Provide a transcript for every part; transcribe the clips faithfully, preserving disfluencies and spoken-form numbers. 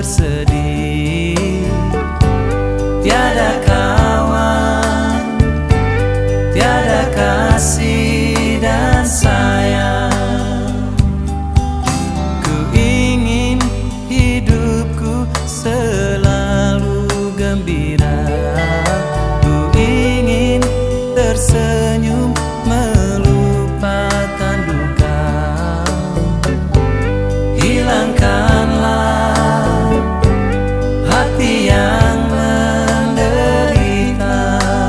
bersedih. Tiada kawan, tiada kasih dan sayang. Ku ingin hidupku selalu gembira. Ku ingin tersenyum melupakan duka. Hilangkanlah hati yang menderita.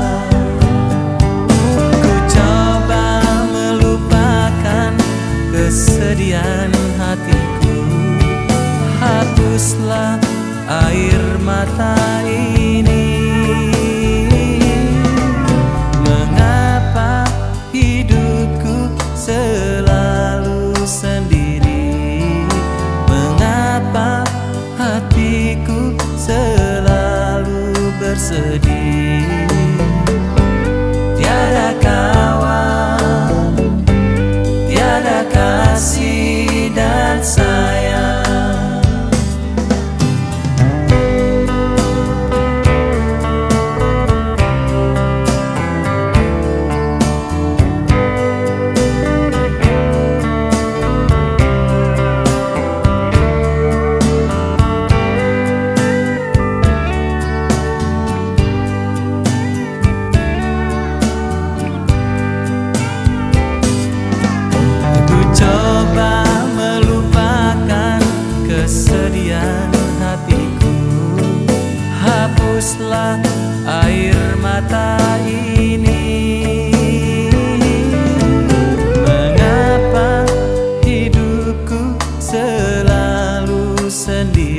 Ku coba melupakan kesedihan hatiku. Hapuslah air mata ini. Mengapa hidupku selalu sendiri? Mengapa hatiku selalu bersedih? Tiada kawan, tiada kasih dan sayang. Coba melupakan kesedihan hatiku. Hapuslah air mata ini. Mengapa hidupku selalu sendiri?